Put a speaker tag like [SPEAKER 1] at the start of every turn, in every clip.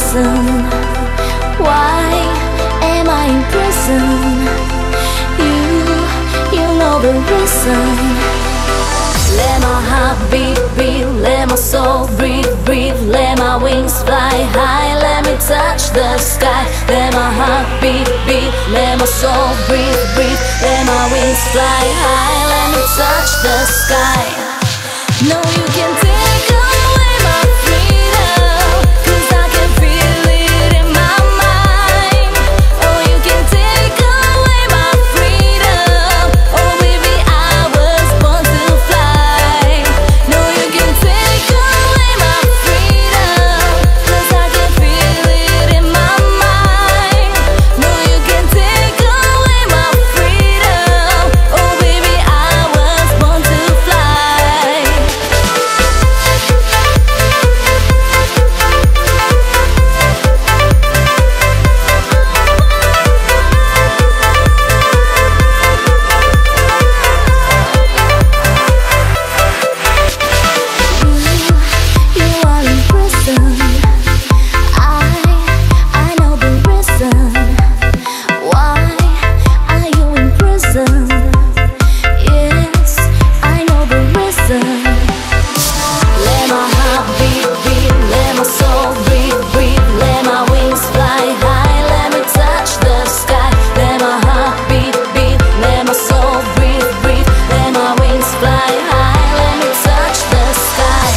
[SPEAKER 1] listen. Why am I in prison? You know the reason. Let my heart beat, beat, let my soul breathe, breathe. Let my wings fly high, let me touch the sky. Let my heart beat, beat, let my soul breathe, breathe. Let my wings fly high, let me touch the sky. No, you can take away my freedom, 'cause I can feel it in my mind. Oh, you can take away my freedom. Oh, baby, I was born to fly. No, you can take away my freedom, 'cause I can feel it in my mind. No, you can take away my freedom. Oh, baby, I was born to fly. You are in prison. I know the reason. Why are you in prison? Yes, I know the reason. Let my heart beat, beat, let my soul breathe, breathe. Let my wings fly high, let me touch the sky. Let my heart beat, beat, let my soul breathe, breathe. Let my wings fly high, let me touch the sky.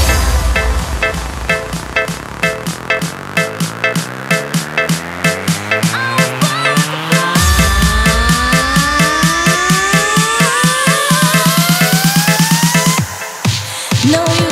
[SPEAKER 1] No, you